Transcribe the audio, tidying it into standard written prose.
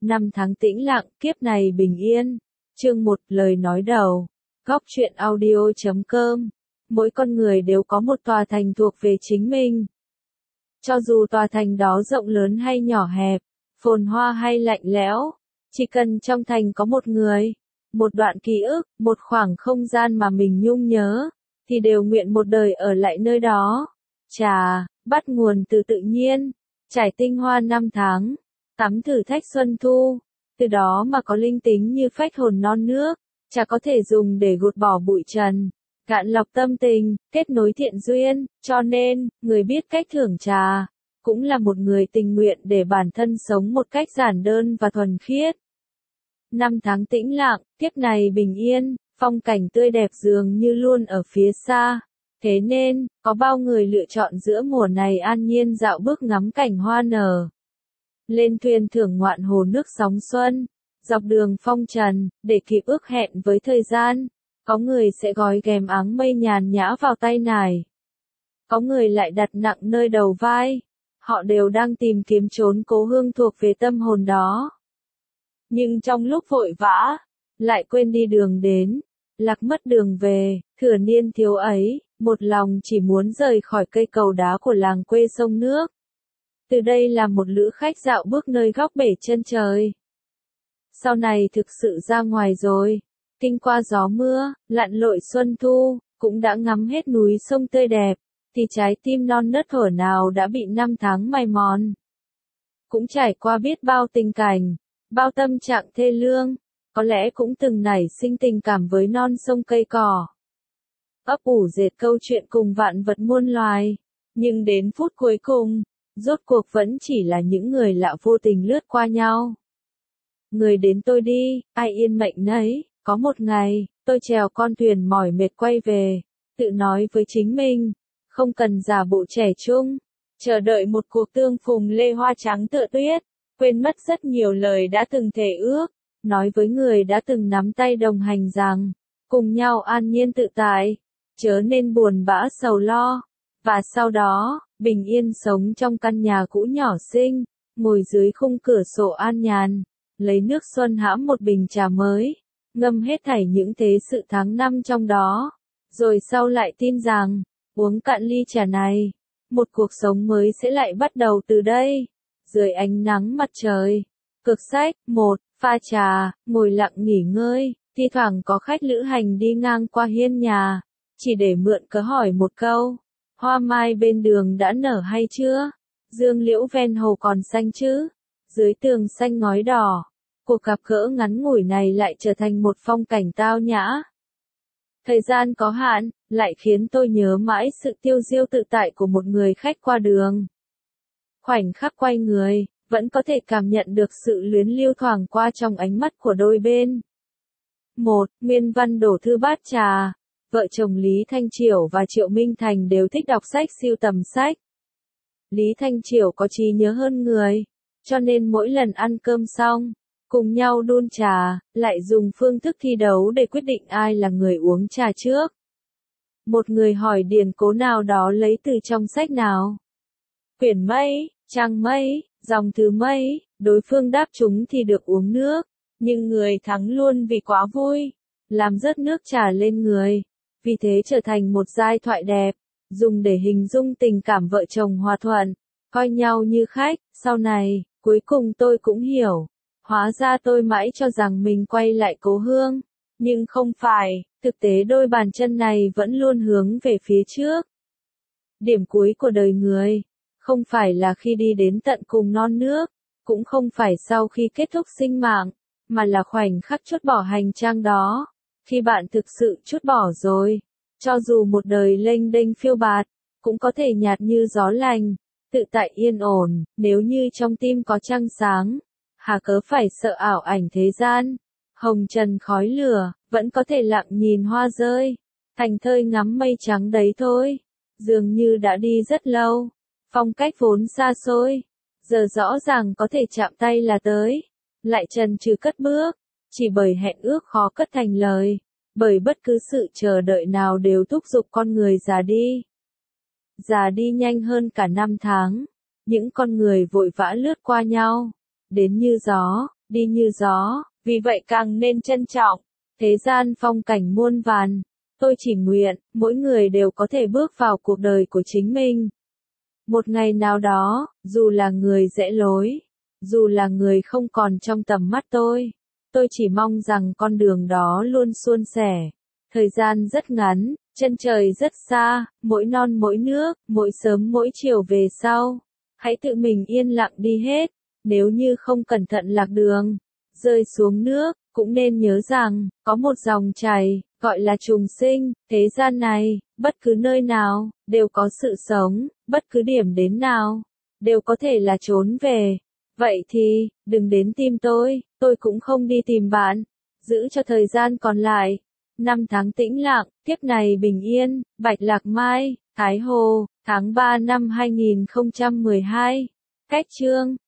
Năm tháng tĩnh lặng, kiếp này bình yên. Chương 1, lời nói đầu. Góc truyện audio.com. Mỗi con người đều có một tòa thành thuộc về chính mình. Cho dù tòa thành đó rộng lớn hay nhỏ hẹp, phồn hoa hay lạnh lẽo, chỉ cần trong thành có một người, một đoạn ký ức, một khoảng không gian mà mình nhung nhớ, thì đều nguyện một đời ở lại nơi đó. Trà, bắt nguồn từ tự nhiên, trải tinh hoa năm tháng, tắm thử thách xuân thu, từ đó mà có linh tính như phách hồn non nước. Trà có thể dùng để gột bỏ bụi trần, cạn lọc tâm tình, kết nối thiện duyên, cho nên, người biết cách thưởng trà, cũng là một người tình nguyện để bản thân sống một cách giản đơn và thuần khiết. Năm tháng tĩnh lặng, kiếp này bình yên, phong cảnh tươi đẹp dường như luôn ở phía xa. Thế nên, có bao người lựa chọn giữa mùa này an nhiên dạo bước ngắm cảnh hoa nở. Lên thuyền thưởng ngoạn hồ nước sóng xuân, dọc đường phong trần, để kịp ước hẹn với thời gian. Có người sẽ gói ghém áng mây nhàn nhã vào tay nải. Có người lại đặt nặng nơi đầu vai. Họ đều đang tìm kiếm chốn cố hương thuộc về tâm hồn đó. Nhưng trong lúc vội vã, lại quên đi đường đến, lạc mất đường về, thừa niên thiếu ấy, một lòng chỉ muốn rời khỏi cây cầu đá của làng quê sông nước. Từ đây là một lữ khách dạo bước nơi góc bể chân trời. Sau này thực sự ra ngoài rồi, kinh qua gió mưa, lặn lội xuân thu, cũng đã ngắm hết núi sông tươi đẹp, thì trái tim non nớt thuở nào đã bị năm tháng mài mòn. Cũng trải qua biết bao tình cảnh, bao tâm trạng thê lương, có lẽ cũng từng nảy sinh tình cảm với non sông cây cỏ. Ấp ủ dệt câu chuyện cùng vạn vật muôn loài, nhưng đến phút cuối cùng, rốt cuộc vẫn chỉ là những người lạ vô tình lướt qua nhau. Người đến tôi đi, ai yên mệnh nấy, có một ngày, tôi chèo con thuyền mỏi mệt quay về, tự nói với chính mình, không cần giả bộ trẻ trung, chờ đợi một cuộc tương phùng lê hoa trắng tựa tuyết, quên mất rất nhiều lời đã từng thề ước, nói với người đã từng nắm tay đồng hành rằng, cùng nhau an nhiên tự tại, chớ nên buồn bã sầu lo, và sau đó, bình yên sống trong căn nhà cũ nhỏ xinh, ngồi dưới khung cửa sổ an nhàn, lấy nước xuân hãm một bình trà mới, ngâm hết thảy những thế sự tháng năm trong đó, rồi sau lại tin rằng, uống cạn ly trà này, một cuộc sống mới sẽ lại bắt đầu từ đây. Dưới ánh nắng mặt trời, cực sách, pha trà, ngồi lặng nghỉ ngơi, thi thoảng có khách lữ hành đi ngang qua hiên nhà, chỉ để mượn cớ hỏi một câu, hoa mai bên đường đã nở hay chưa? Dương liễu ven hồ còn xanh chứ? Dưới tường xanh ngói đỏ, cuộc gặp gỡ ngắn ngủi này lại trở thành một phong cảnh tao nhã. Thời gian có hạn, lại khiến tôi nhớ mãi sự tiêu diêu tự tại của một người khách qua đường. Khoảnh khắc quay người, vẫn có thể cảm nhận được sự luyến lưu thoảng qua trong ánh mắt của đôi bên. Nguyên văn đổ thư bát trà. Vợ chồng Lý Thanh Chiểu và Triệu Minh Thành đều thích đọc sách sưu tầm sách. Lý Thanh Chiểu có trí nhớ hơn người, cho nên mỗi lần ăn cơm xong, cùng nhau đun trà, lại dùng phương thức thi đấu để quyết định ai là người uống trà trước. Một người hỏi điển cố nào đó lấy từ trong sách nào. Quyển mấy, trang mấy, dòng thứ mấy, đối phương đáp chúng thì được uống nước, nhưng người thắng luôn vì quá vui, làm rớt nước trà lên người. Vì thế trở thành một giai thoại đẹp, dùng để hình dung tình cảm vợ chồng hòa thuận, coi nhau như khách. Sau này, cuối cùng tôi cũng hiểu, hóa ra tôi mãi cho rằng mình quay lại cố hương, nhưng không phải, thực tế đôi bàn chân này vẫn luôn hướng về phía trước. Điểm cuối của đời người, không phải là khi đi đến tận cùng non nước, cũng không phải sau khi kết thúc sinh mạng, mà là khoảnh khắc chốt bỏ hành trang đó. Khi bạn thực sự trút bỏ rồi, cho dù một đời lênh đênh phiêu bạt, cũng có thể nhạt như gió lành, tự tại yên ổn. Nếu như trong tim có trăng sáng, hà cớ phải sợ ảo ảnh thế gian, hồng trần khói lửa, vẫn có thể lặng nhìn hoa rơi, thành thơi ngắm mây trắng đấy thôi. Dường như đã đi rất lâu, phong cách vốn xa xôi, giờ rõ ràng có thể chạm tay là tới, lại chần chừ cất bước. Chỉ bởi hẹn ước khó cất thành lời, bởi bất cứ sự chờ đợi nào đều thúc giục con người già đi. Già đi nhanh hơn cả năm tháng, những con người vội vã lướt qua nhau, đến như gió, đi như gió, vì vậy càng nên trân trọng. Thế gian phong cảnh muôn vàn, tôi chỉ nguyện, mỗi người đều có thể bước vào cuộc đời của chính mình. Một ngày nào đó, dù là người rẽ lối, dù là người không còn trong tầm mắt tôi chỉ mong rằng con đường đó luôn suôn sẻ. Thời gian rất ngắn, chân trời rất xa, mỗi non mỗi nước, mỗi sớm mỗi chiều về sau. Hãy tự mình yên lặng đi hết, nếu như không cẩn thận lạc đường, rơi xuống nước, cũng nên nhớ rằng, có một dòng chảy, gọi là trùng sinh, thế gian này, bất cứ nơi nào, đều có sự sống, bất cứ điểm đến nào, đều có thể là trốn về. Vậy thì, đừng đến tìm tôi cũng không đi tìm bạn. Giữ cho thời gian còn lại. 5 tháng tĩnh lặng, tiếp này bình yên, Bạch Lạc Mai, Thái Hồ, tháng 3 năm 2012. Cách chương